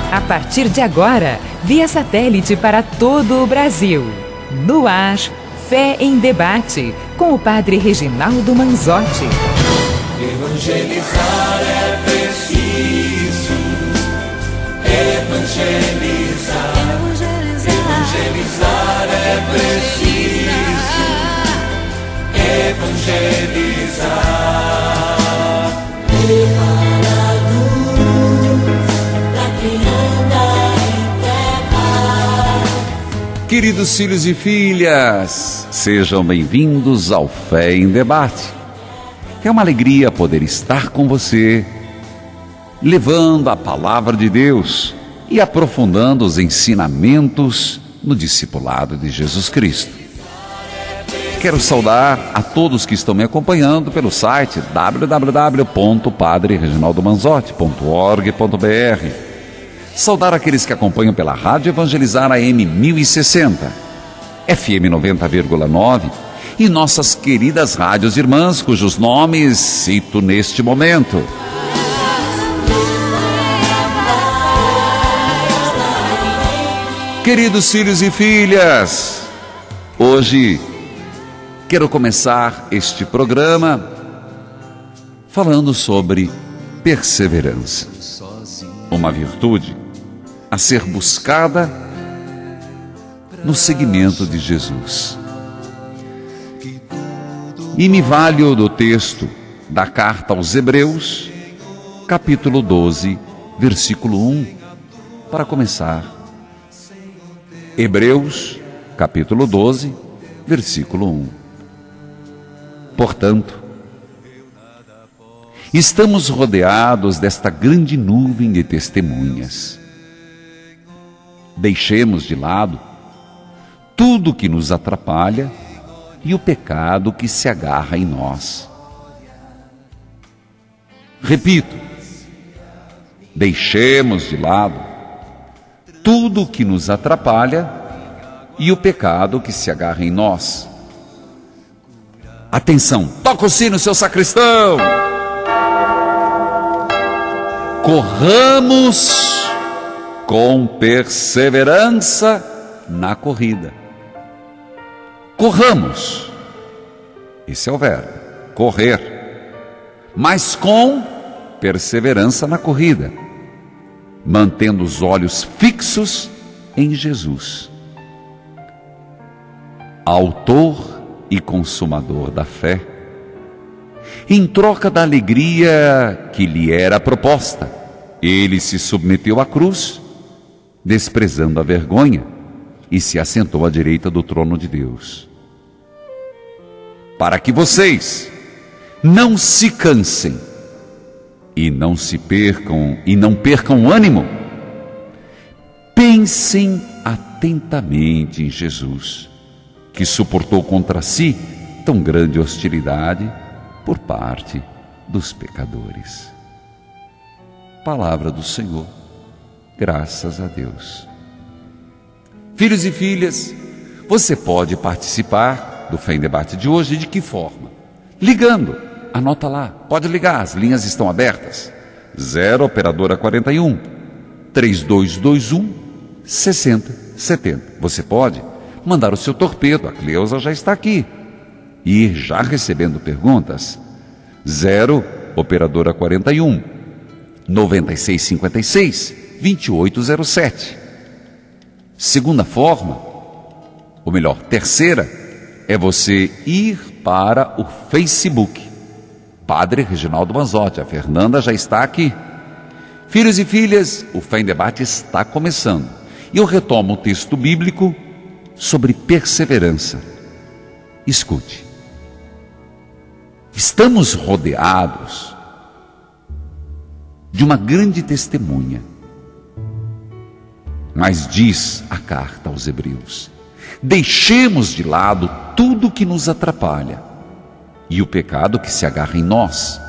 A partir de agora, via satélite para todo o Brasil. No ar, Fé em Debate, com o Padre Reginaldo Manzotti. Evangelizar é preciso. Evangelizar. Evangelizar é preciso. Evangelizar. Levar a luz pra quem anda em terra. Queridos filhos e filhas, sejam bem-vindos ao Fé em Debate. É uma alegria poder estar com você, levando a palavra de Deus e aprofundando os ensinamentos no discipulado de Jesus Cristo. Quero saudar a todos que estão me acompanhando pelo site www.padrereginaldomanzotti.org.br. Saudar aqueles que acompanham pela Rádio Evangelizar AM 1060, FM 90,9 e nossas queridas rádios irmãs, cujos nomes cito neste momento. Queridos filhos e filhas, hoje quero começar este programa falando sobre perseverança, uma virtude a ser buscada no seguimento de Jesus. E me valho do texto da carta aos Hebreus, capítulo 12, versículo 1, para começar. Hebreus, capítulo 12, versículo 1. Portanto, estamos rodeados desta grande nuvem de testemunhas. Deixemos de lado tudo que nos atrapalha e o pecado que se agarra em nós. Repito, deixemos de lado tudo que nos atrapalha e o pecado que se agarra em nós. Atenção, toca o sino, seu sacristão! Corramos com perseverança na corrida. Corramos, esse é o verbo, correr, mas com perseverança na corrida, mantendo os olhos fixos em Jesus, autor e consumador da fé. Em troca da alegria que lhe era proposta, ele se submeteu à cruz, desprezando a vergonha, e se assentou à direita do trono de Deus. Para que vocês não se cansem e não percam o ânimo, pensem atentamente em Jesus, que suportou contra si tão grande hostilidade por parte dos pecadores. Palavra do Senhor, graças a Deus. Filhos e filhas, você pode participar do Fé em Debate de hoje de que forma? Ligando, anota lá, pode ligar, as linhas estão abertas. 0 operadora 41 3221 6070. Você pode mandar o seu torpedo, a Cleusa já está aqui, e ir já recebendo perguntas. 0 operadora 41 9656 2807. Segunda forma, ou melhor, terceira, é você ir para o Facebook, Padre Reginaldo Manzotti. A Fernanda já está aqui. Filhos e filhas, o Fé em Debate está começando. E eu retomo o texto bíblico sobre perseverança. Escute. Estamos rodeados de uma grande testemunha. Mas diz a carta aos Hebreus: deixemos de lado tudo que nos atrapalha e o pecado que se agarra em nós.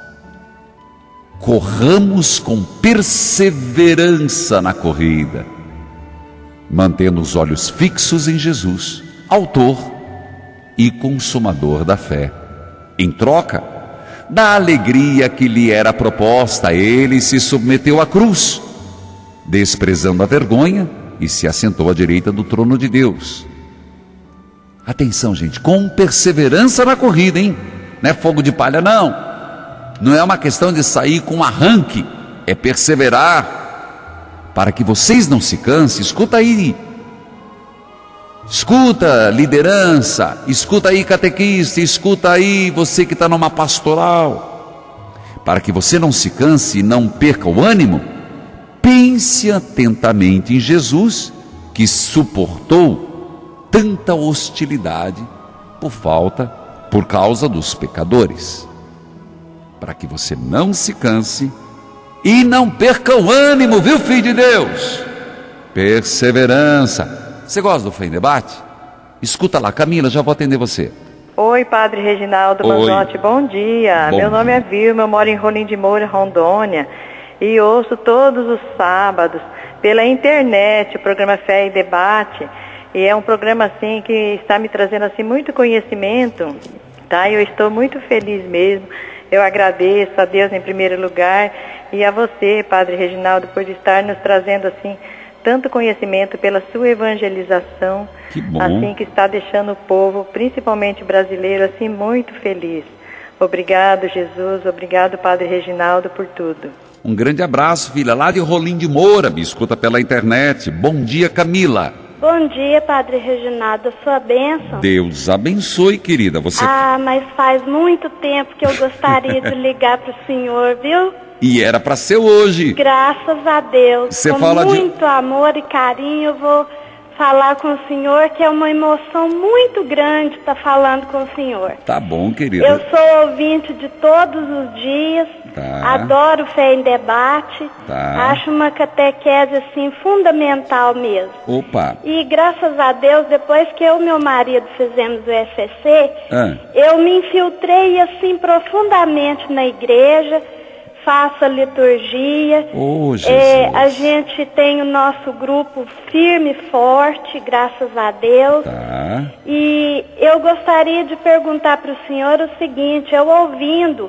Corramos com perseverança na corrida, mantendo os olhos fixos em Jesus, autor e consumador da fé. Em troca da alegria que lhe era proposta, ele se submeteu à cruz, desprezando a vergonha, e se assentou à direita do trono de Deus. Atenção, gente, com perseverança na corrida, hein? Não é fogo de palha, não. Não é uma questão de sair com arranque, é perseverar, para que vocês não se cansem. Escuta aí, escuta liderança, escuta aí catequista, escuta aí você que está numa pastoral, para que você não se canse e não perca o ânimo. Pense atentamente em Jesus, que suportou tanta hostilidade por causa dos pecadores, para que você não se canse e não perca o ânimo, viu, filho de Deus? Perseverança. Você gosta do Fé em Debate? Escuta lá, Camila, já vou atender você. Oi, Padre Reginaldo Manzotti, bom dia. Meu nome é Vilma, eu moro em Rolim de Moura, Rondônia, e ouço todos os sábados pela internet o programa Fé em Debate, e é um programa assim que está me trazendo assim muito conhecimento, tá? Eu estou muito feliz mesmo. Eu agradeço a Deus em primeiro lugar e a você, Padre Reginaldo, por estar nos trazendo assim tanto conhecimento pela sua evangelização, assim que está deixando o povo, principalmente brasileiro, assim muito feliz. Obrigado, Jesus, obrigado, Padre Reginaldo, por tudo. Um grande abraço, filha, lá de Rolim de Moura, me escuta pela internet. Bom dia, Camila. Bom dia, Padre Reginaldo, sua bênção. Deus abençoe, querida. Você... mas faz muito tempo que eu gostaria de ligar para o senhor, viu? E era para ser hoje. Graças a Deus. Você com fala muito amor e carinho, eu vou falar com o senhor, que é uma emoção muito grande estar falando com o senhor. Tá bom, querida. Eu sou ouvinte de todos os dias, adoro Fé em Debate, acho uma catequese assim fundamental mesmo. Opa! E graças a Deus, depois que eu e meu marido fizemos o EFC, eu me infiltrei assim profundamente na igreja, faço a liturgia, a gente tem o nosso grupo firme e forte, graças a Deus. E eu gostaria de perguntar para o senhor o seguinte: eu ouvindo,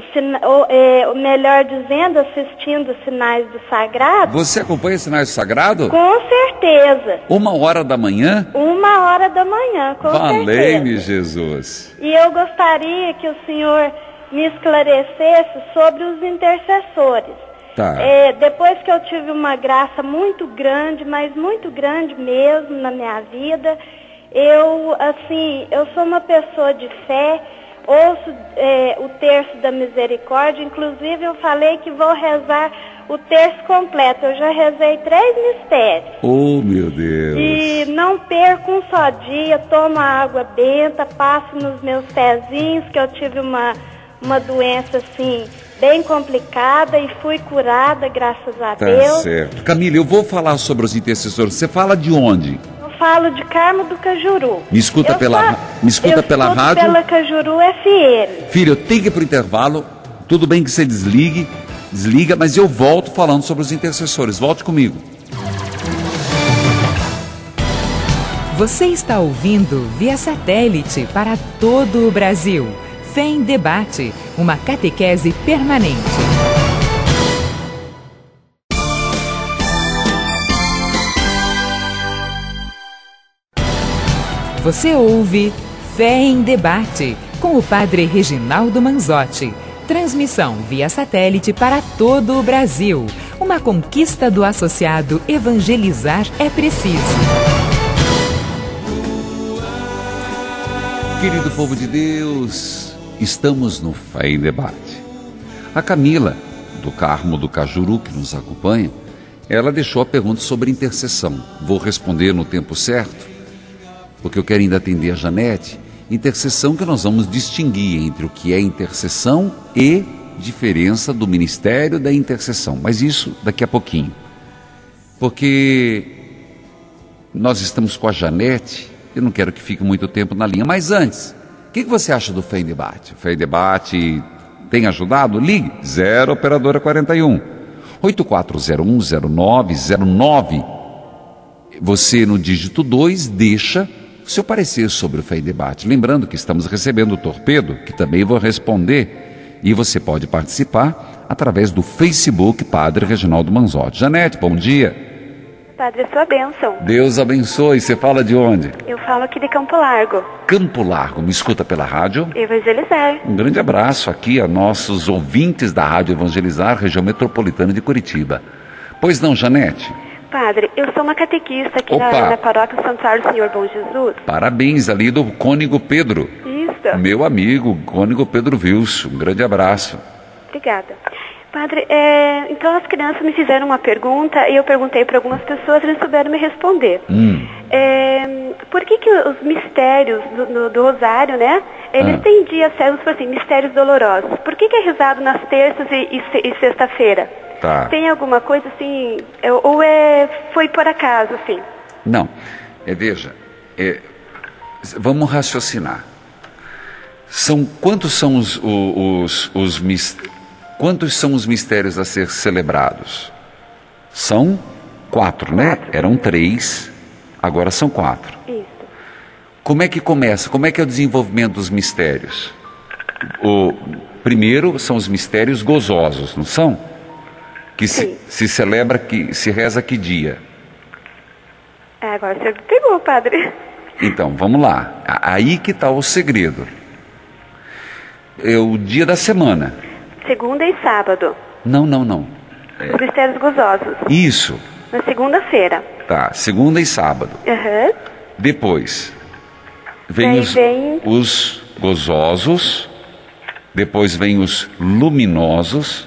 melhor dizendo, assistindo os sinais do sagrado. Você acompanha os sinais do sagrado? Com certeza. 1h da manhã? 1h da manhã, com certeza. Valei-me, Jesus. E eu gostaria que o senhor me esclarecesse sobre os intercessores. Depois que eu tive uma graça muito grande, mas muito grande mesmo na minha vida, eu sou uma pessoa de fé, ouço o terço da misericórdia, inclusive eu falei que vou rezar o terço completo, eu já rezei 3 mistérios. Oh, meu Deus! E não perco um só dia, tomo a água benta, passo nos meus pezinhos, que eu tive uma doença assim bem complicada e fui curada, graças a Deus. Tá certo. Camila, eu vou falar sobre os intercessores. Você fala de onde? Eu falo de Carmo do Cajuru. Me escuta pela rádio? Pela Cajuru FM. Filho, eu tenho que ir pro intervalo. Tudo bem que você desliga, mas eu volto falando sobre os intercessores. Volte comigo. Você está ouvindo via satélite para todo o Brasil. Fé em Debate, uma catequese permanente. Você ouve Fé em Debate, com o Padre Reginaldo Manzotti. Transmissão via satélite para todo o Brasil. Uma conquista do associado Evangelizar é Preciso. Querido povo de Deus, estamos no Fé em Debate. A Camila, do Carmo do Cajuru, que nos acompanha, ela deixou a pergunta sobre intercessão. Vou responder no tempo certo, porque eu quero ainda atender a Janete. Intercessão, que nós vamos distinguir entre o que é intercessão e diferença do ministério da intercessão. Mas isso daqui a pouquinho. Porque nós estamos com a Janete, eu não quero que fique muito tempo na linha. Mas antes, o que você acha do Fé em Debate? O Fé em Debate tem ajudado? Ligue 0 operadora 41 84010909. Você no dígito 2 deixa o seu parecer sobre o Fé em Debate. Lembrando que estamos recebendo o torpedo, que também vou responder, e você pode participar através do Facebook Padre Reginaldo Manzotti. Janete, bom dia. Padre, sua bênção. Deus abençoe. Você fala de onde? Eu falo aqui de Campo Largo. Campo Largo. Me escuta pela rádio? Evangelizar. Um grande abraço aqui a nossos ouvintes da Rádio Evangelizar, região metropolitana de Curitiba. Pois não, Janete? Padre, eu sou uma catequista aqui na paróquia Santuário do Senhor Bom Jesus. Parabéns, ali do Cônigo Pedro. Isso. Meu amigo, Cônigo Pedro Wilson. Um grande abraço. Obrigada. Padre, então as crianças me fizeram uma pergunta e eu perguntei para algumas pessoas e eles souberam me responder. Por que os mistérios do Rosário, né? Eles têm dias certos, assim, mistérios dolorosos. Por que é rezado nas terças e sexta-feira? Tá. Tem alguma coisa assim, foi por acaso, assim? Não, veja, vamos raciocinar. Quantos são quantos são os mistérios a ser celebrados? São 4, né? Eram 3, agora são 4. Isso. Como é que começa? Como é que é o desenvolvimento dos mistérios? O primeiro são os mistérios gozosos, não são? Que se celebra, que se reza que dia? Agora você pegou, Padre. Então, vamos lá. Aí que está o segredo. É o dia da semana. Segunda e sábado. Não. Os mistérios gozosos. Isso. Na segunda-feira. Tá, segunda e sábado. Depois, vem os gozosos, depois vem os luminosos.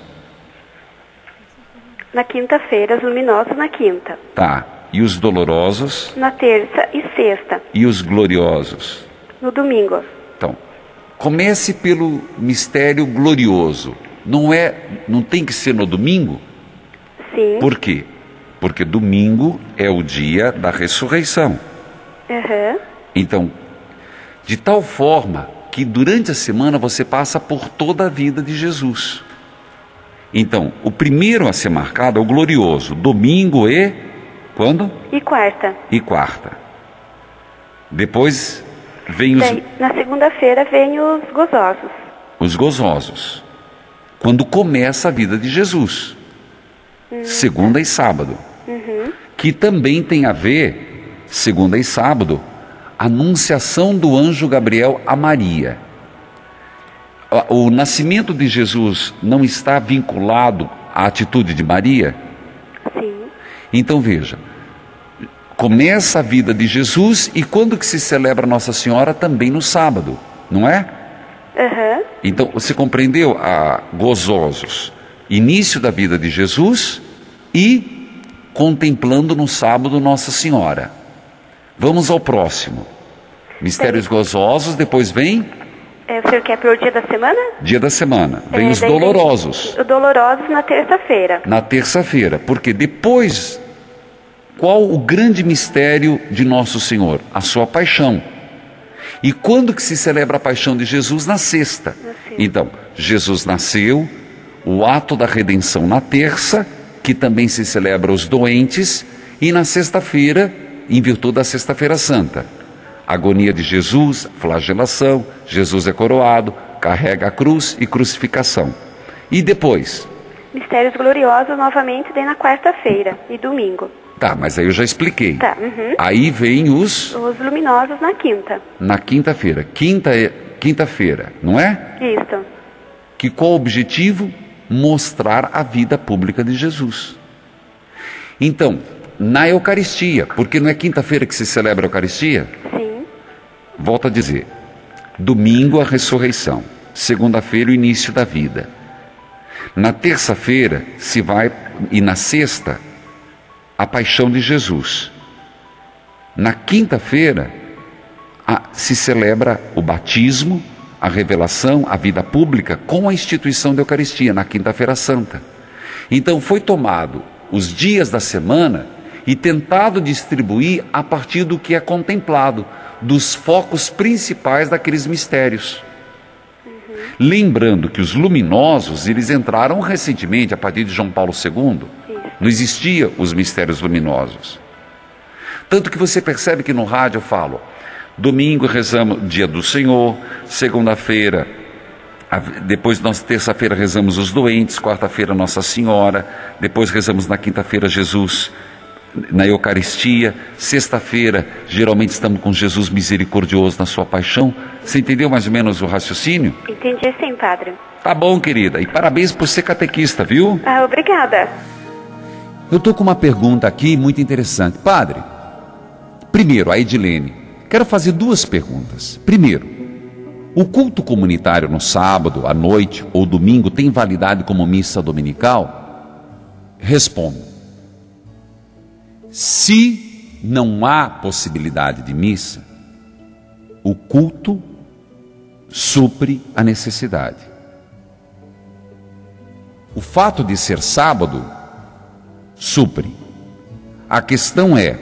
Na quinta-feira, os luminosos na quinta. Tá, e os dolorosos? Na terça e sexta. E os gloriosos? No domingo. Então, comece pelo mistério glorioso. Não tem que ser no domingo? Sim. Por quê? Porque domingo é o dia da ressurreição. Então, de tal forma que durante a semana você passa por toda a vida de Jesus. Então, o primeiro a ser marcado é o glorioso. Domingo e... quando? E quarta. E quarta. Depois vem os... Na segunda-feira vem os gozosos. Os gozosos. Quando começa a vida de Jesus. Segunda e sábado. Que também tem a ver, segunda e sábado, a anunciação do anjo Gabriel a Maria. O nascimento de Jesus não está vinculado à atitude de Maria? Sim. Então veja, começa a vida de Jesus e quando que se celebra Nossa Senhora? Também no sábado, não é? Então você compreendeu? Gozosos, início da vida de Jesus e contemplando no sábado Nossa Senhora. Vamos ao próximo. Mistérios gozosos, depois vem... o senhor quer pelo dia da semana? Dia da semana. Vem os dolorosos. Os dolorosos na terça-feira. Na terça-feira. Porque depois, qual o grande mistério de Nosso Senhor? A sua paixão. E quando que se celebra a paixão de Jesus? Na sexta. Então, Jesus nasceu, o ato da redenção na terça, que também se celebra os doentes, e na sexta-feira, em virtude da Sexta-feira Santa. Agonia de Jesus, flagelação, Jesus é coroado, carrega a cruz e crucificação. E depois? Mistérios gloriosos novamente daí na quarta-feira e domingo. Tá, mas aí eu já expliquei. Tá. Aí vem os luminosos na quinta. Na quinta-feira. Quinta-feira, não é? Isso. Que qual o objetivo? Mostrar a vida pública de Jesus. Então, na Eucaristia, porque não é quinta-feira que se celebra a Eucaristia? Sim. Volto a dizer, domingo a ressurreição, segunda-feira o início da vida. Na terça-feira se vai, e na sexta, a paixão de Jesus. Na quinta-feira se celebra o batismo, a revelação, a vida pública com a instituição da Eucaristia, na quinta-feira santa. Então foi tomado os dias da semana e tentado distribuir a partir do que é contemplado, dos focos principais daqueles mistérios. Lembrando que os luminosos, eles entraram recentemente, a partir de João Paulo II, não existia os mistérios luminosos. Tanto que você percebe que no rádio eu falo, domingo rezamos dia do Senhor, segunda-feira Depois nós, terça-feira, rezamos os doentes, quarta-feira Nossa Senhora, depois rezamos na quinta-feira Jesus na Eucaristia, sexta-feira geralmente estamos com Jesus misericordioso na sua paixão. Você entendeu mais ou menos o raciocínio? Entendi sim, padre. Tá bom, querida, e parabéns por ser catequista, viu? Obrigada. Eu estou com uma pergunta aqui muito interessante. Padre, primeiro, a Edilene, quero fazer duas perguntas. Primeiro, o culto comunitário no sábado, à noite ou domingo tem validade como missa dominical? Respondo. Se não há possibilidade de missa, o culto supre a necessidade. O fato de ser sábado supre. A questão é,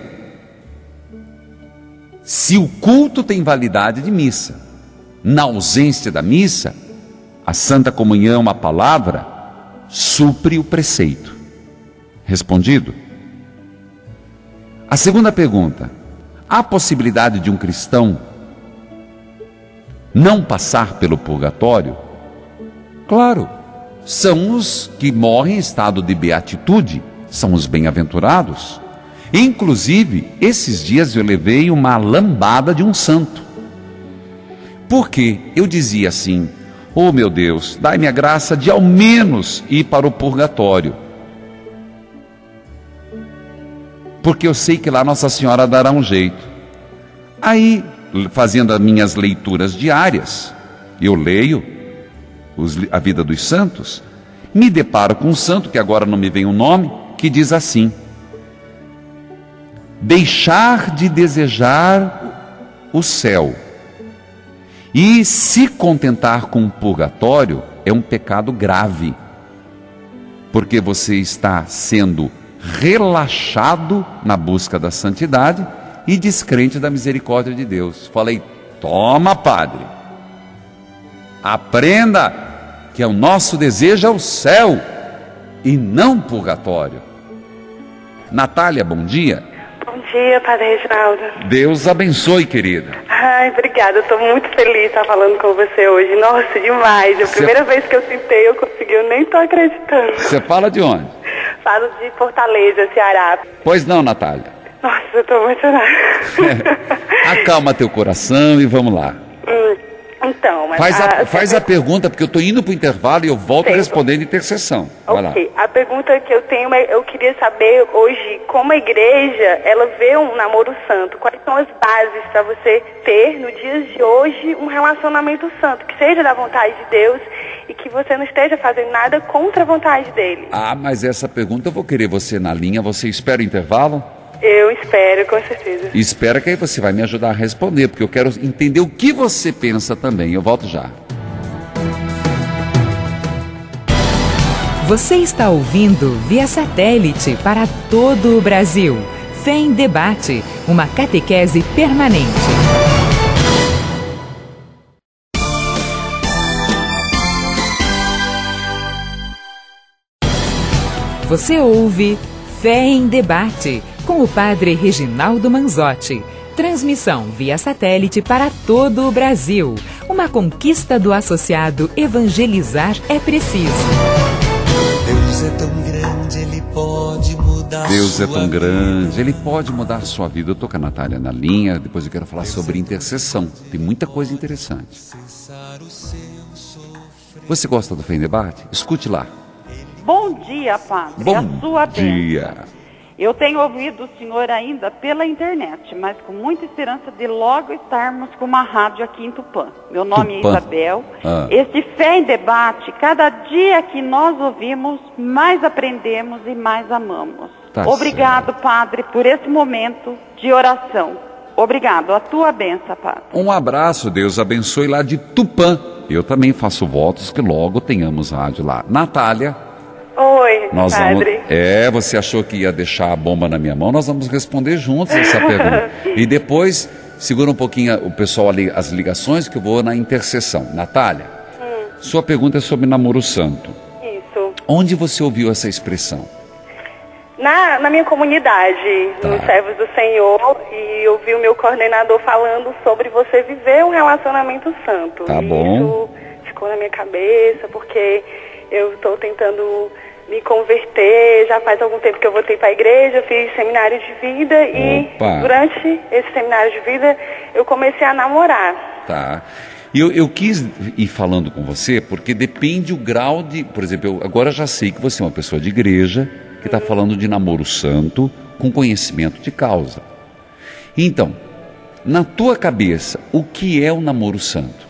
se o culto tem validade de missa, na ausência da missa, a Santa Comunhão, a palavra, supre o preceito. Respondido? A segunda pergunta, há possibilidade de um cristão não passar pelo purgatório? Claro, são os que morrem em estado de beatitude, são os bem-aventurados. Inclusive, esses dias eu levei uma lambada de um santo. Porque eu dizia assim, oh meu Deus, dai-me a graça de ao menos ir para o purgatório. Porque eu sei que lá Nossa Senhora dará um jeito. Aí, fazendo as minhas leituras diárias, eu leio a vida dos santos, me deparo com um santo, que agora não me vem o nome, que diz assim: deixar de desejar o céu e se contentar com o purgatório é um pecado grave, porque você está sendo relaxado na busca da santidade e descrente da misericórdia de Deus. Falei, toma, padre, aprenda que o nosso desejo é o céu e não purgatório. Natália, bom dia. Bom dia, Padre Reginaldo. Deus abençoe, querida. Ai, obrigada, eu estou muito feliz de estar falando com você hoje. Nossa, demais. A primeira vez que eu sentei, eu consegui, eu nem estou acreditando. Você fala de onde? Falo de Fortaleza, Ceará. Pois não, Natália. Nossa, eu estou emocionada. Acalma teu coração e vamos lá. Então, mas faz a pergunta, porque eu estou indo para o intervalo e eu volto respondendo intercessão. Vai lá. A pergunta que eu tenho, eu queria saber hoje, como a igreja, ela vê um namoro santo, quais são as bases para você ter, no dia de hoje, um relacionamento santo, que seja da vontade de Deus e que você não esteja fazendo nada contra a vontade dele. Ah, mas essa pergunta eu vou querer você na linha. Você espera o intervalo? Eu espero, com certeza. Espera que aí você vai me ajudar a responder, porque eu quero entender o que você pensa também. Eu volto já. Você está ouvindo via satélite para todo o Brasil. Fé em Debate, uma catequese permanente. Você ouve Fé em Debate, com o Padre Reginaldo Manzotti. Transmissão via satélite para todo o Brasil. Uma conquista do associado Evangelizar é Preciso. Deus é tão grande, Ele pode mudar Deus é tão grande, Ele pode mudar a sua vida. Eu estou com a Natália na linha, depois eu quero falar sobre intercessão. Tem muita coisa interessante. Você gosta do Fé em Debate? Escute lá. Bom dia, Padre. Bom a sua dia. bênção. Eu tenho ouvido o senhor ainda pela internet, mas com muita esperança de logo estarmos com uma rádio aqui em Tupã. Meu nome é Isabel. Este Fé em Debate, cada dia que nós ouvimos, mais aprendemos e mais amamos. Obrigado, certo, Padre, por esse momento de oração. Obrigado. A tua bênção, Padre. Um abraço, Deus abençoe lá de Tupã. Eu também faço votos que logo tenhamos rádio lá. Natália. Oi, Padre. Você achou que ia deixar a bomba na minha mão? Nós vamos responder juntos essa pergunta. E depois, segura um pouquinho o pessoal ali, as ligações, que eu vou na intercessão. Natália, sua pergunta é sobre namoro santo. Isso. Onde você ouviu essa expressão? Na minha comunidade, nos servos do Senhor, e eu vi o meu coordenador falando sobre você viver um relacionamento santo. Tá bom. Isso pôr na minha cabeça, porque eu estou tentando me converter, já faz algum tempo que eu voltei para a igreja, fiz seminário de vida e durante esse seminário de vida eu comecei a namorar. Tá. E eu quis ir falando com você porque depende o grau de... Por exemplo, eu agora já sei que você é uma pessoa de igreja que está falando de namoro santo com conhecimento de causa. Então, na tua cabeça, o que é o namoro santo?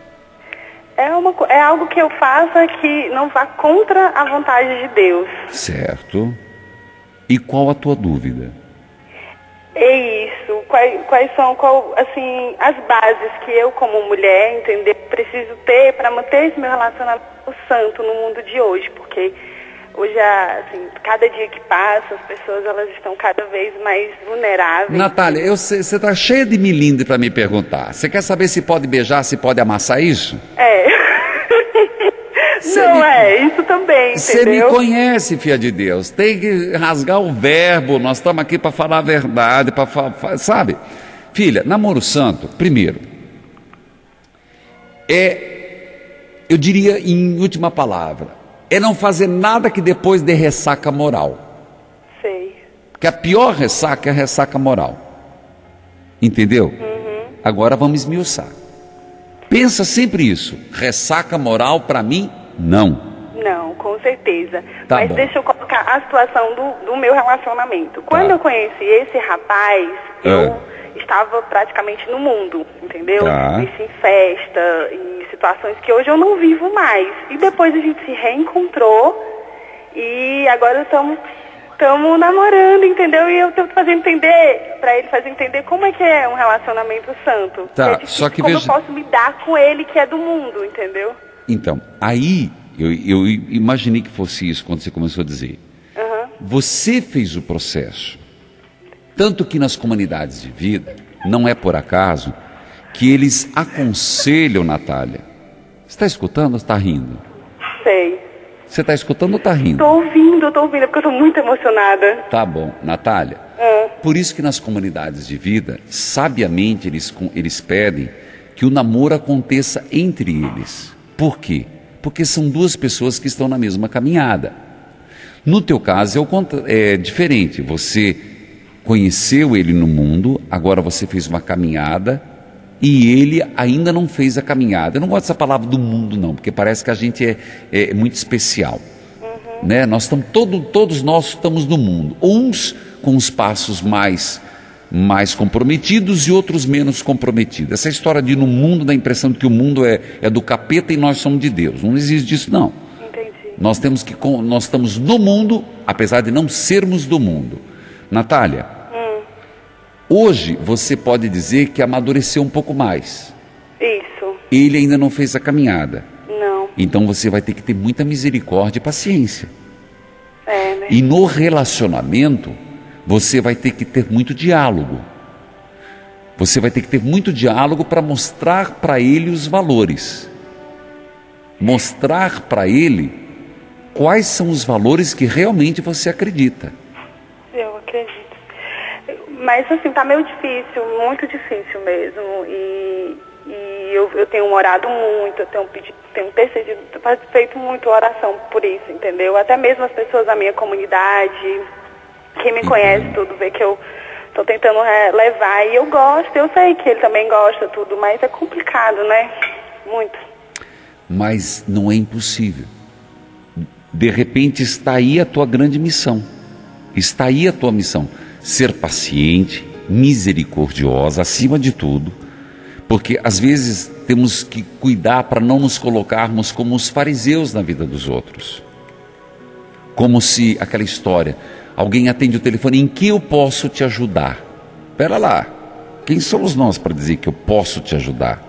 É algo que eu faça que não vá contra a vontade de Deus. Certo. E qual a tua dúvida? É isso. Quais são assim, as bases que eu, como mulher, entender, preciso ter para manter esse meu relacionamento santo no mundo de hoje? Porque hoje, assim, cada dia que passa, as pessoas elas estão cada vez mais vulneráveis. Natália, você está cheia de milindre para me perguntar. Você quer saber se pode beijar, se pode amassar isso? Isso também, entendeu? Você me conhece, filha de Deus. Tem que rasgar o verbo. Nós estamos aqui para falar a verdade, sabe? Filha, namoro santo, primeiro, eu diria em última palavra, é não fazer nada que depois dê ressaca moral. Sei. Que a pior ressaca é a ressaca moral. Entendeu? Uhum. Agora vamos esmiuçar. Pensa sempre isso. Ressaca moral para mim, não. Não, com certeza. Tá Mas bom. deixa eu colocar a situação do meu relacionamento. Quando eu conheci esse rapaz, eu estava praticamente no mundo, entendeu? Em festa, em situações que hoje eu não vivo mais. E depois a gente se reencontrou e agora estamos namorando, entendeu? E eu estou fazendo entender, para ele fazer entender como é que é um relacionamento santo. Tá, é só que como veja... eu posso lidar com ele que é do mundo, entendeu? Então, aí eu imaginei que fosse isso quando você começou a dizer. Uhum. Você fez o processo. Tanto que nas comunidades de vida, não é por acaso, que eles aconselham, Natália. Você está escutando ou está rindo? Sei. Você está escutando ou está rindo? Estou ouvindo, porque eu estou muito emocionada. Tá bom. Natália, por isso que nas comunidades de vida, sabiamente eles pedem que o namoro aconteça entre eles. Por quê? Porque são duas pessoas que estão na mesma caminhada. No teu caso é diferente. Você conheceu ele no mundo, agora você fez uma caminhada e ele ainda não fez a caminhada. Eu não gosto dessa palavra do mundo não, porque parece que a gente é muito especial. Uhum. Né? Todos nós estamos no mundo, uns com os passos mais comprometidos e outros menos comprometidos. Essa história de ir no mundo dá a impressão de que o mundo é do capeta e nós somos de Deus. Não existe isso não. Entendi. Nós estamos no mundo, apesar de não sermos do mundo. Natália, hoje você pode dizer que amadureceu um pouco mais. Isso. Ele ainda não fez a caminhada. Não. Então você vai ter que ter muita misericórdia e paciência. Né? E no relacionamento, você vai ter que ter muito diálogo. Você vai ter que ter muito diálogo para mostrar para ele os valores. Mostrar para ele quais são os valores que realmente você acredita. Eu acredito. Mas assim, tá meio difícil, muito difícil mesmo. E eu tenho orado muito, eu tenho intercedido, feito muito oração por isso, entendeu? Até mesmo as pessoas da minha comunidade, quem me conhece tudo, vê que eu tô tentando levar. E eu gosto, eu sei que ele também gosta tudo, mas é complicado, né? Muito. Mas não é impossível. De repente está aí a tua grande missão. Está aí a tua missão. Ser paciente, misericordiosa, acima de tudo. Porque às vezes temos que cuidar para não nos colocarmos como os fariseus na vida dos outros. Como se aquela história, alguém atende o telefone, em que eu posso te ajudar? Espera lá, quem somos nós para dizer que eu posso te ajudar?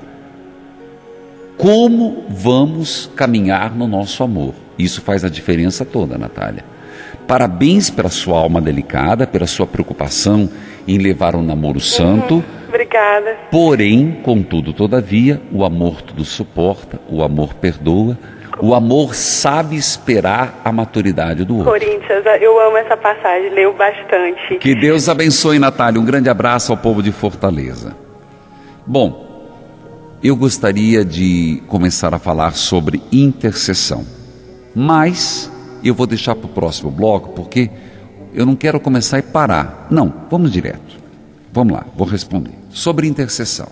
Como vamos caminhar no nosso amor? Isso faz a diferença toda, Natália. Parabéns pela sua alma delicada, pela sua preocupação em levar um namoro santo. Obrigada. Porém, contudo, todavia, o amor tudo suporta, o amor perdoa, o amor sabe esperar a maturidade do outro. Coríntios, eu amo essa passagem, leio bastante. Que Deus abençoe, Natália. Um grande abraço ao povo de Fortaleza. Bom, eu gostaria de começar a falar sobre intercessão, mas eu vou deixar para o próximo bloco, porque eu não quero começar e parar. Não, vamos direto. Vamos lá, vou responder. Sobre intercessão.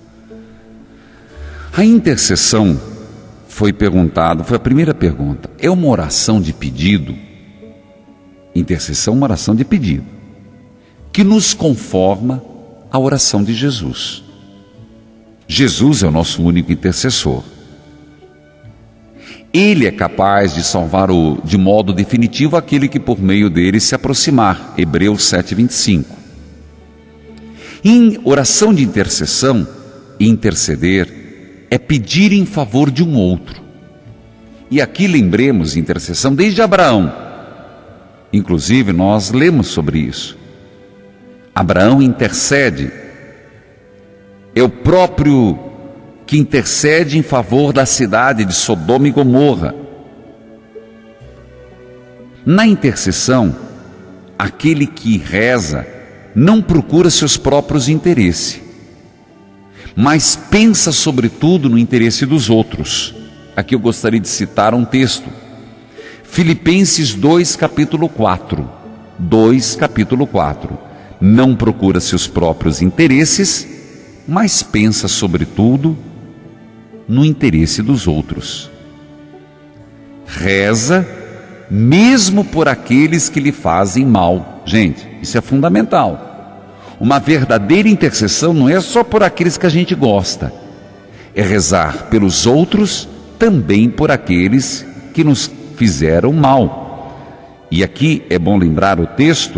A intercessão foi a primeira pergunta. É uma oração de pedido? Intercessão é uma oração de pedido, que nos conforma à oração de Jesus. Jesus é o nosso único intercessor. Ele é capaz de salvar de modo definitivo aquele que por meio dele se aproximar. Hebreus 7:25. Em oração de intercessão, interceder é pedir em favor de um outro. E aqui lembremos intercessão desde Abraão. Inclusive nós lemos sobre isso. Abraão intercede. É o próprio que intercede em favor da cidade de Sodoma e Gomorra. Na intercessão, aquele que reza não procura seus próprios interesses, mas pensa sobretudo no interesse dos outros. Aqui eu gostaria de citar um texto. Filipenses 2, capítulo 4. 2, capítulo 4. Não procura seus próprios interesses, mas pensa sobretudo no interesse dos outros. Reza mesmo por aqueles que lhe fazem mal. Gente, isso é fundamental. Uma verdadeira intercessão não é só por aqueles que a gente gosta, é rezar pelos outros, também por aqueles que nos fizeram mal. E aqui é bom lembrar o texto,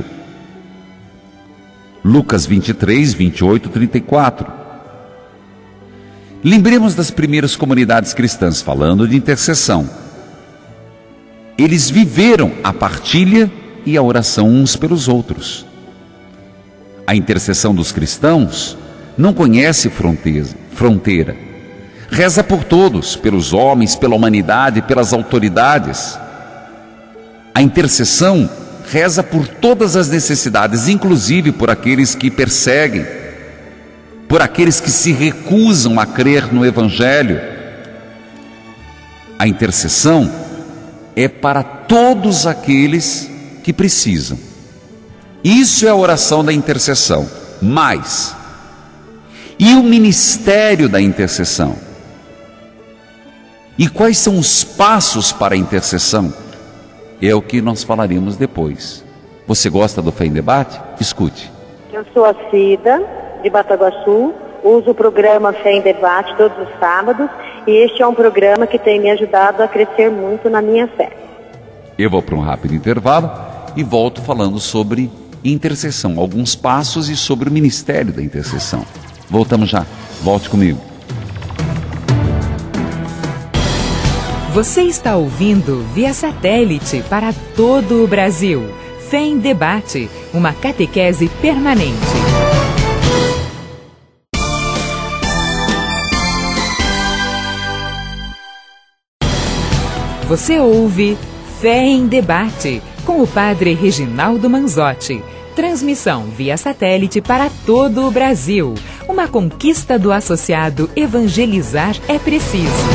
Lucas 23, 28, 34. Lembremos das primeiras comunidades cristãs, falando de intercessão. Eles viveram a partilha e a oração uns pelos outros. A intercessão dos cristãos não conhece fronteira. Reza por todos, pelos homens, pela humanidade, pelas autoridades. A intercessão reza por todas as necessidades, inclusive por aqueles que perseguem, por aqueles que se recusam a crer no Evangelho. A intercessão é para todos aqueles que precisam. Isso é a oração da intercessão. Mas, e o ministério da intercessão? E quais são os passos para a intercessão? É o que nós falaremos depois. Você gosta do Fé em Debate? Escute. Eu sou a Cida, de Bataguaçu, uso o programa Fé em Debate todos os sábados, e este é um programa que tem me ajudado a crescer muito na minha fé. Eu vou para um rápido intervalo e volto falando sobre intercessão, alguns passos e sobre o ministério da intercessão. Voltamos já, volte comigo. Você está ouvindo via satélite para todo o Brasil. Fé em Debate, uma catequese permanente. Você ouve Fé em Debate, com o Padre Reginaldo Manzotti. Transmissão via satélite para todo o Brasil. Uma conquista do associado Evangelizar é Preciso.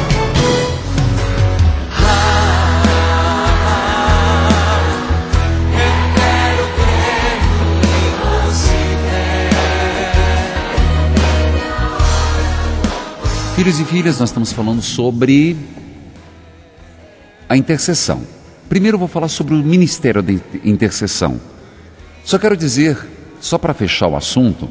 Filhos e filhas, nós estamos falando sobre a intercessão. Primeiro eu vou falar sobre o ministério da intercessão. Só quero dizer, só para fechar o assunto,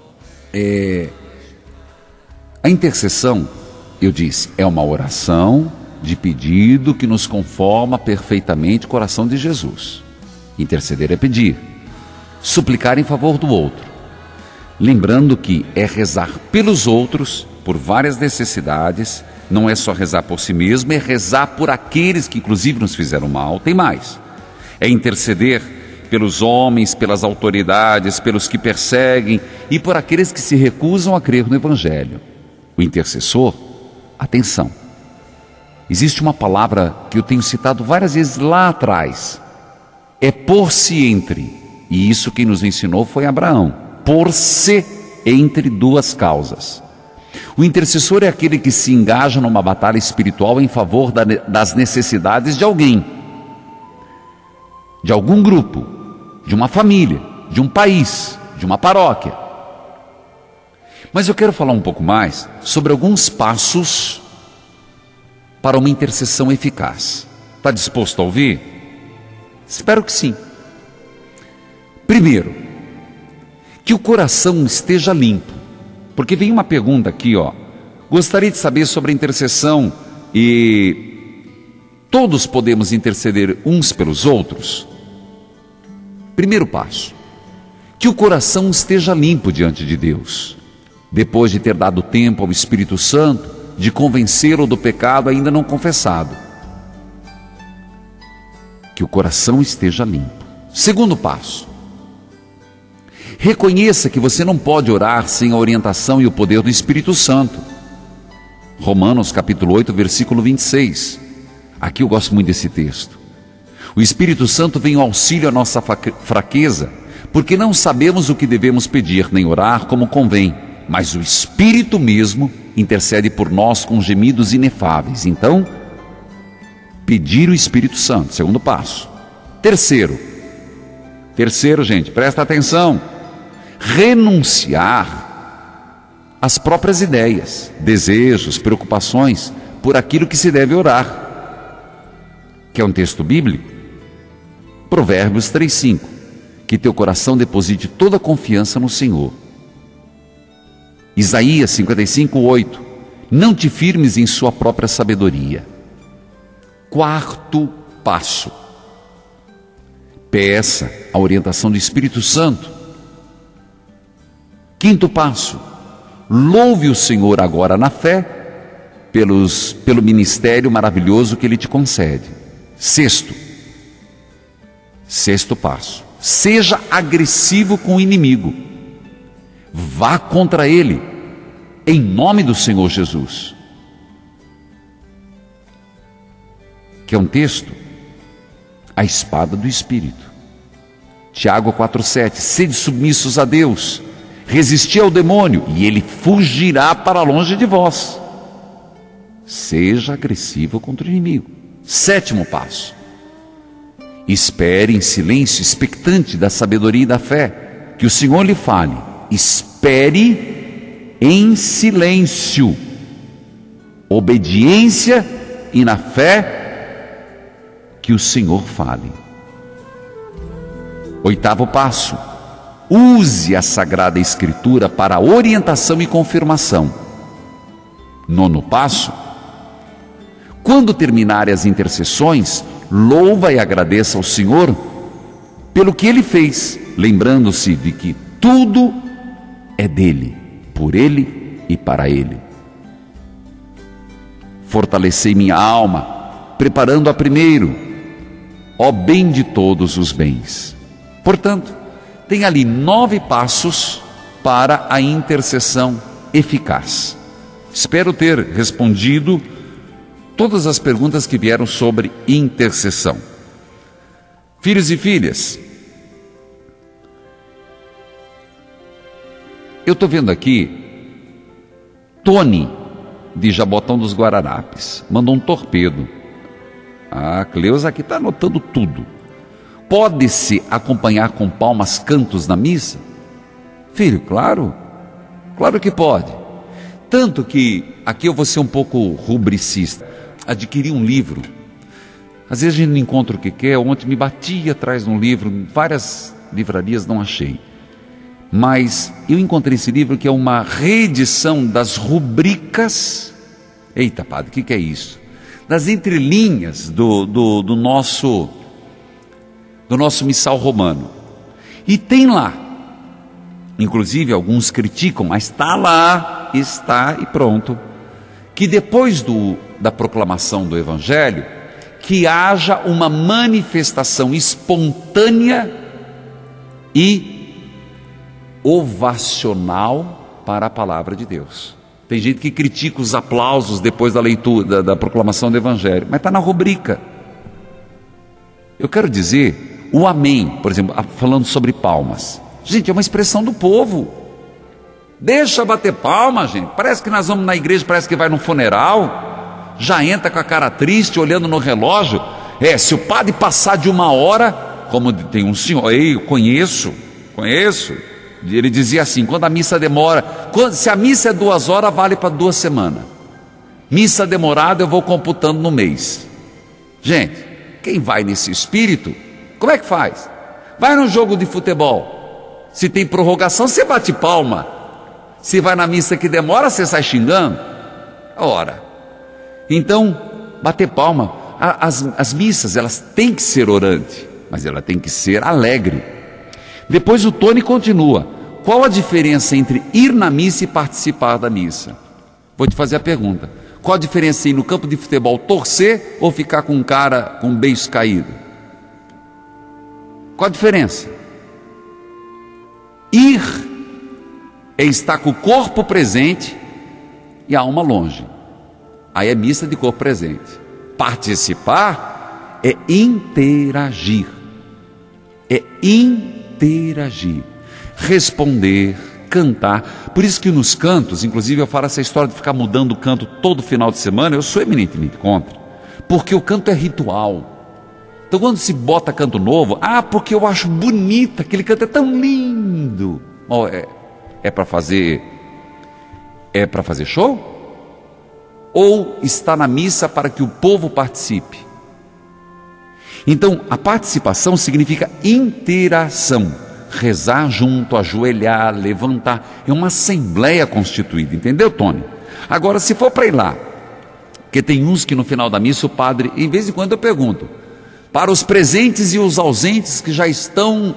a intercessão, eu disse, é uma oração de pedido que nos conforma perfeitamente com o coração de Jesus. Interceder é pedir, suplicar em favor do outro. Lembrando que é rezar pelos outros, por várias necessidades, não é só rezar por si mesmo, é rezar por aqueles que inclusive nos fizeram mal. Tem mais, é interceder pelos homens, pelas autoridades, pelos que perseguem e por aqueles que se recusam a crer no Evangelho. O intercessor, atenção, existe uma palavra que eu tenho citado várias vezes lá atrás, é pôr-se entre, e isso quem nos ensinou foi Abraão, pôr-se entre duas causas. O intercessor é aquele que se engaja numa batalha espiritual em favor das necessidades de alguém, de algum grupo, de uma família, de um país, de uma paróquia. Mas eu quero falar um pouco mais sobre alguns passos para uma intercessão eficaz. Está disposto a ouvir? Espero que sim. Primeiro, que o coração esteja limpo. Porque vem uma pergunta aqui, ó. Gostaria de saber sobre a intercessão e todos podemos interceder uns pelos outros? Primeiro passo, que o coração esteja limpo diante de Deus, depois de ter dado tempo ao Espírito Santo de convencê-lo do pecado ainda não confessado. Que o coração esteja limpo. Segundo passo, reconheça que você não pode orar sem a orientação e o poder do Espírito Santo. Romanos capítulo 8, versículo 26. Aqui eu gosto muito desse texto. O Espírito Santo vem ao auxílio à nossa fraqueza, porque não sabemos o que devemos pedir, nem orar como convém, mas o Espírito mesmo intercede por nós com gemidos inefáveis. Então, pedir o Espírito Santo, segundo passo. Terceiro, gente, presta atenção. Renunciar às próprias ideias, desejos, preocupações por aquilo que se deve orar. Que é um texto bíblico? Provérbios 3:5. Que teu coração deposite toda a confiança no Senhor. Isaías 55:8. Não te firmes em sua própria sabedoria. Quarto passo. Peça a orientação do Espírito Santo. Quinto passo. Louve o Senhor agora na fé pelo ministério maravilhoso que Ele te concede. Sexto passo. Seja agressivo com o inimigo. Vá contra ele, em nome do Senhor Jesus. Que é um texto, a espada do Espírito. Tiago 4:7. Sede submissos a Deus, resisti ao demônio, e ele fugirá para longe de vós. Seja agressivo contra o inimigo. Sétimo passo. Espere em silêncio, expectante da sabedoria e da fé, que o Senhor lhe fale. Espere em silêncio, obediência e na fé, que o Senhor fale. Oitavo passo. Use a Sagrada Escritura para orientação e confirmação. Nono passo. Quando terminarem as intercessões, louva e agradeça ao Senhor pelo que Ele fez, lembrando-se de que tudo é dele, por Ele e para Ele. Fortalecei minha alma, preparando-a primeiro, ó bem de todos os bens. Portanto, tem ali 9 passos para a intercessão eficaz. Espero ter respondido todas as perguntas que vieram sobre intercessão. Filhos e filhas, eu estou vendo aqui, Tony, de Jabotão dos Guararapes, mandou um torpedo. A Cleusa aqui está anotando tudo. Pode-se acompanhar com palmas cantos na missa? Filho, claro que pode. Tanto que, aqui eu vou ser um pouco rubricista, adquiri um livro. Às vezes a gente não encontra o que quer. Ontem me bati atrás de um livro, em várias livrarias não achei. Mas eu encontrei esse livro que é uma reedição das rubricas. Eita, padre, o que é isso? Das entrelinhas do nosso missal romano. E tem lá, inclusive alguns criticam, mas está lá, está e pronto, que depois da proclamação do Evangelho, que haja uma manifestação espontânea e ovacional para a palavra de Deus. Tem gente que critica os aplausos depois da leitura, da proclamação do Evangelho, mas está na rubrica. Eu quero dizer, o amém, por exemplo, falando sobre palmas. Gente, é uma expressão do povo. Deixa bater palma, gente. Parece que nós vamos na igreja, parece que vai num funeral. Já entra com a cara triste, olhando no relógio. Se o padre passar de 1 hora, como tem um senhor, eu conheço. Ele dizia assim: quando a missa demora, se a missa é 2 horas, vale para 2 semanas. Missa demorada eu vou computando no mês. Gente, quem vai nesse espírito, como é que faz? Vai num jogo de futebol, se tem prorrogação, você bate palma. Se vai na missa que demora, você sai xingando. Ora, então, bater palma. As missas, elas têm que ser orantes, mas ela tem que ser alegre. Depois o Tony continua: qual a diferença entre ir na missa e participar da missa? Vou te fazer a pergunta: qual a diferença em ir no campo de futebol torcer ou ficar com um cara com um beiço caído? Qual a diferença? Ir é estar com o corpo presente e a alma longe. Aí é missa de corpo presente. Participar é interagir. Responder, cantar. Por isso que nos cantos, inclusive eu falo essa história de ficar mudando o canto todo final de semana, eu sou eminentemente contra. Porque o canto é ritual. Então quando se bota canto novo, porque eu acho bonito, aquele canto é tão lindo. É para fazer show? Ou está na missa para que o povo participe? Então, a participação significa interação. Rezar junto, ajoelhar, levantar. É uma assembleia constituída, entendeu, Tony? Agora, se for para ir lá, porque tem uns que no final da missa o padre, em vez em quando eu pergunto, para os presentes e os ausentes que já estão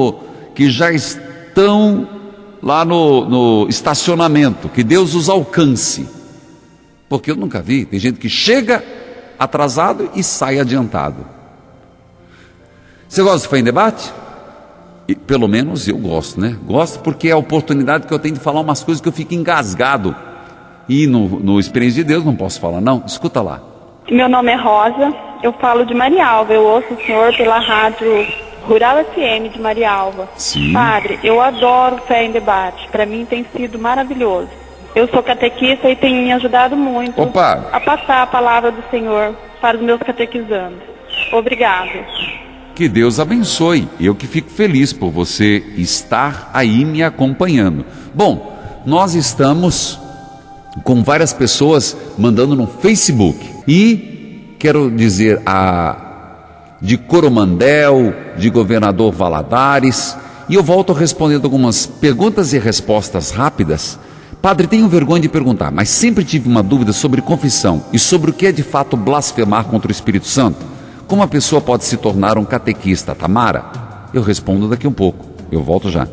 lá no estacionamento, que Deus os alcance. Porque eu nunca vi, tem gente que chega atrasado e sai adiantado. Você gosta de Fé em Debate? E, pelo menos eu gosto, né? Gosto porque é a oportunidade que eu tenho de falar umas coisas que eu fico engasgado. E no Experiência de Deus não posso falar, não. Escuta lá. Meu nome é Rosa, eu falo de Marialva, eu ouço o senhor pela rádio Rural FM de Marialva. Sim. Padre, eu adoro Fé em Debate, para mim tem sido maravilhoso. Eu sou catequista e tenho me ajudado muito a passar a palavra do Senhor para os meus catequizandos. Obrigado. Que Deus abençoe. Eu que fico feliz por você estar aí me acompanhando. Bom, nós estamos com várias pessoas mandando no Facebook. E quero dizer de Coromandel, de Governador Valadares. E eu volto respondendo algumas perguntas e respostas rápidas. Padre, tenho vergonha de perguntar, mas sempre tive uma dúvida sobre confissão e sobre o que é de fato blasfemar contra o Espírito Santo. Como a pessoa pode se tornar um catequista, Tamara? Eu respondo daqui um pouco. Eu volto já.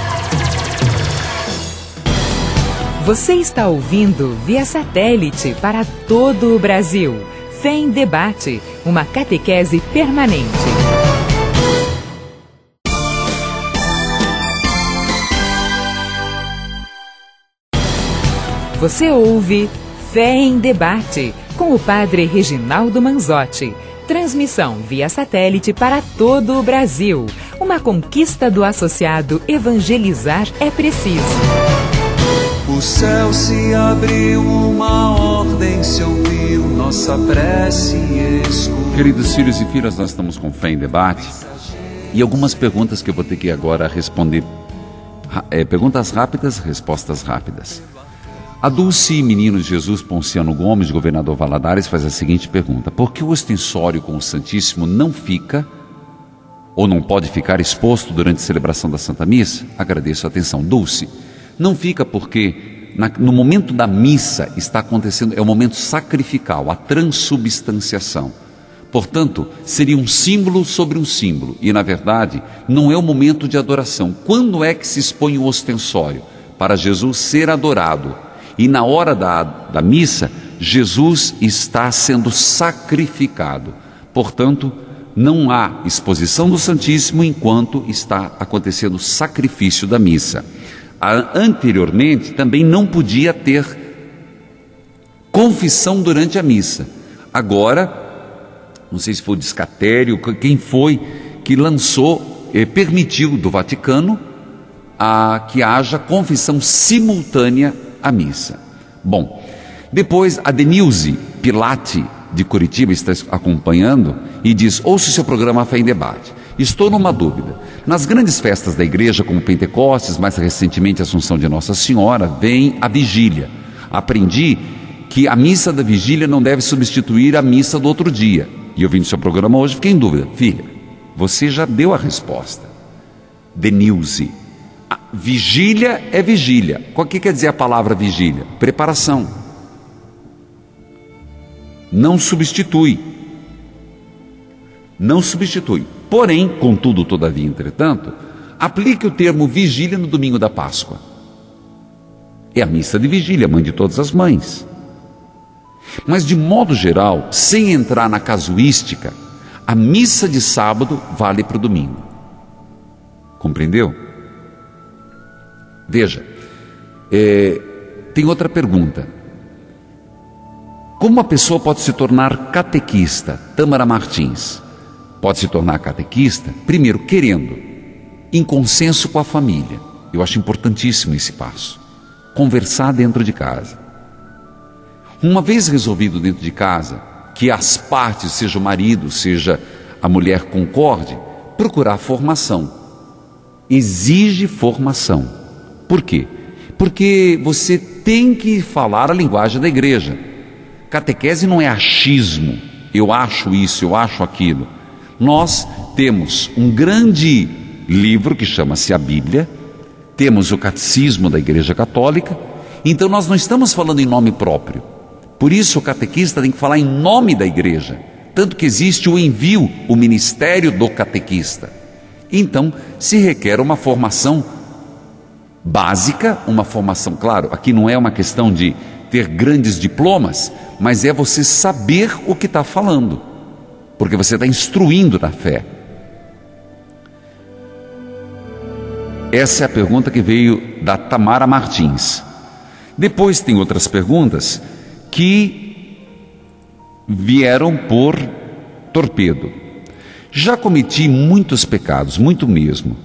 Você está ouvindo via satélite para todo o Brasil. Fé em Debate, uma catequese permanente. Você ouve Fé em Debate, com o Padre Reginaldo Manzotti. Transmissão via satélite para todo o Brasil. Uma conquista do associado Evangelizar é Preciso. O céu se abriu, uma ordem se ouviu, nossa prece escutou. Queridos filhos e filhas, nós estamos com Fé em Debate. E algumas perguntas que eu vou ter que agora responder. Perguntas rápidas, respostas rápidas. A Dulce Menino de Jesus Ponciano Gomes, Governador Valadares, faz a seguinte pergunta: por que o ostensório com o Santíssimo não fica ou não pode ficar exposto durante a celebração da Santa Missa? Agradeço a atenção. Dulce, não fica porque no momento da missa está acontecendo, é o momento sacrificial, a transubstanciação. Portanto, seria um símbolo sobre um símbolo e, na verdade, não é o momento de adoração. Quando é que se expõe o ostensório? Para Jesus ser adorado. E na hora da missa, Jesus está sendo sacrificado. Portanto, não há exposição do Santíssimo enquanto está acontecendo o sacrifício da missa. Anteriormente, também não podia ter confissão durante a missa. Agora, não sei se foi o Descatério, quem foi que lançou, permitiu do Vaticano que haja confissão simultânea à missa. Bom, depois a Denilze Pilati, de Curitiba, está acompanhando e diz: ouço seu programa Fé em Debate. Estou numa dúvida. Nas grandes festas da igreja, como Pentecostes, mais recentemente a Assunção de Nossa Senhora, vem a vigília. Aprendi que a missa da vigília não deve substituir a missa do outro dia. E eu vim no seu programa hoje, fiquei em dúvida. Filha, você já deu a resposta. Denilze, vigília é vigília. O que quer dizer a palavra vigília? Preparação. Não substitui. Não substitui. Porém, contudo, todavia, entretanto, aplique o termo vigília no domingo da Páscoa. É a missa de vigília, mãe de todas as mães. Mas, de modo geral, sem entrar na casuística, a missa de sábado vale para o domingo. Compreendeu? Veja, tem outra pergunta. Como uma pessoa pode se tornar catequista? Tâmara Martins. Pode se tornar catequista, primeiro, querendo, em consenso com a família. Eu acho importantíssimo esse passo. Conversar dentro de casa. Uma vez resolvido dentro de casa, que as partes, seja o marido, seja a mulher, concorde, procurar formação. Exige formação. Por quê? Porque você tem que falar a linguagem da igreja. Catequese não é achismo. Eu acho isso, eu acho aquilo. Nós temos um grande livro que chama-se a Bíblia, temos o Catecismo da Igreja Católica, então nós não estamos falando em nome próprio. Por isso o catequista tem que falar em nome da igreja, tanto que existe o envio, o ministério do catequista. Então se requer uma formação básica, uma formação, claro, aqui não é uma questão de ter grandes diplomas, mas é você saber o que está falando, porque você está instruindo na fé. Essa é a pergunta que veio da Tamara Martins. Depois tem outras perguntas que vieram por torpedo. Já cometi muitos pecados, muito mesmo.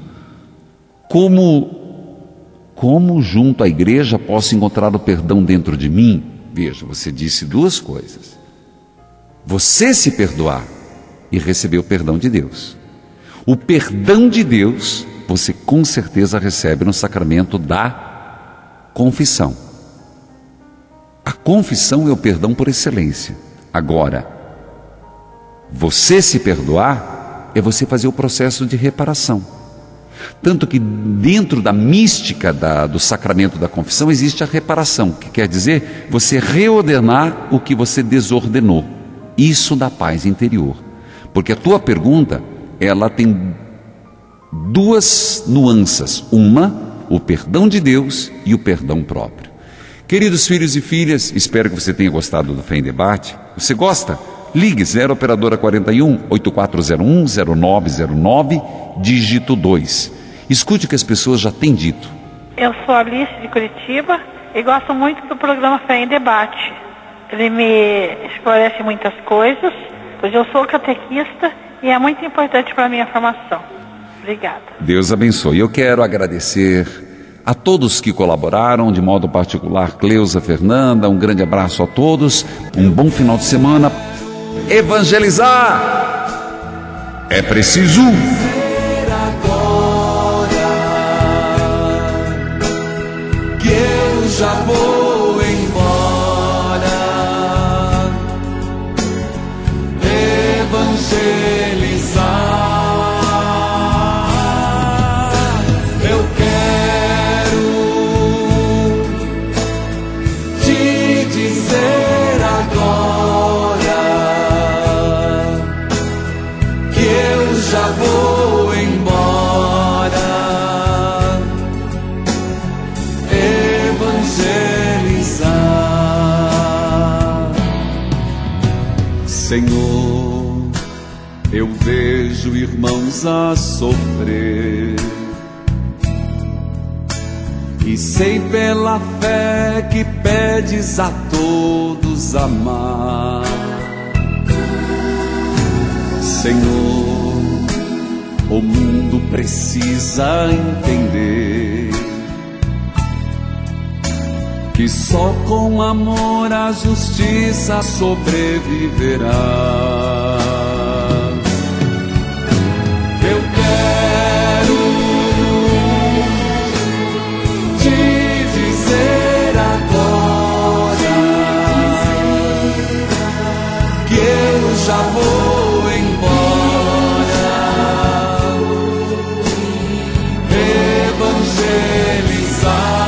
Como junto à igreja posso encontrar o perdão dentro de mim? Veja, você disse duas coisas. Você se perdoar e receber o perdão de Deus. O perdão de Deus você com certeza recebe no sacramento da confissão. A confissão é o perdão por excelência. Agora, você se perdoar é você fazer o processo de reparação. Tanto que dentro da mística do sacramento da confissão existe a reparação, que quer dizer você reordenar o que você desordenou. Isso dá paz interior. Porque a tua pergunta, ela tem duas nuances. Uma, o perdão de Deus e o perdão próprio. Queridos filhos e filhas, espero que você tenha gostado do Fé em Debate. Você gosta? Ligue 0 operadora 41 8401 0909 dígito 2. Escute o que as pessoas já têm dito. Eu sou Alice de Curitiba e gosto muito do programa Fé em Debate. Ele me esclarece muitas coisas, pois eu sou catequista e é muito importante para a minha formação. Obrigada. Deus abençoe. Eu quero agradecer a todos que colaboraram, de modo particular Cleusa, Fernanda, um grande abraço a todos, um bom final de semana. Evangelizar é preciso. Que eu já vou embora, evangelizar. Eu quero te dizer agora que eu já vou embora, evangelizar. Senhor, eu vejo irmãos a sofrer e sei pela fé que pedes a todos amar. Senhor, o mundo precisa entender que só com amor a justiça sobreviverá. Eu quero te dizer agora que eu já vou embora, evangelizar.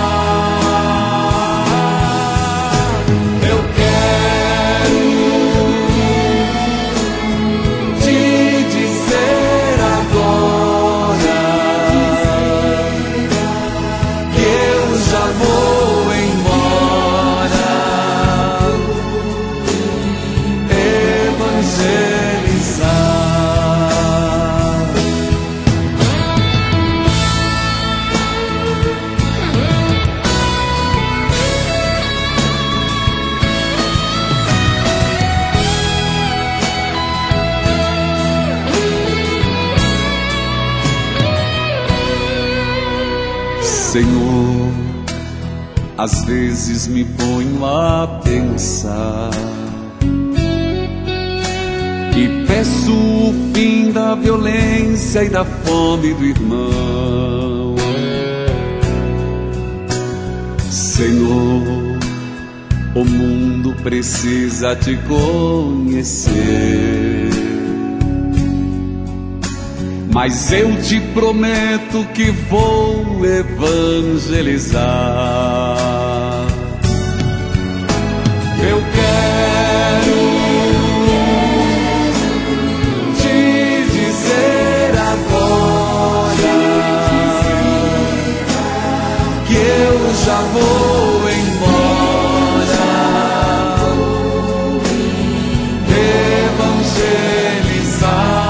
Senhor, às vezes me ponho a pensar e peço o fim da violência e da fome do irmão. Senhor, o mundo precisa te conhecer, mas eu te prometo que vou evangelizar. Eu quero te dizer agora que eu já vou embora, evangelizar.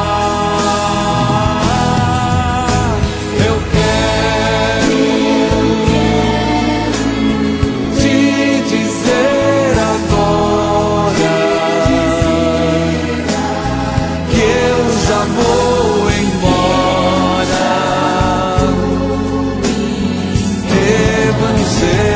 Say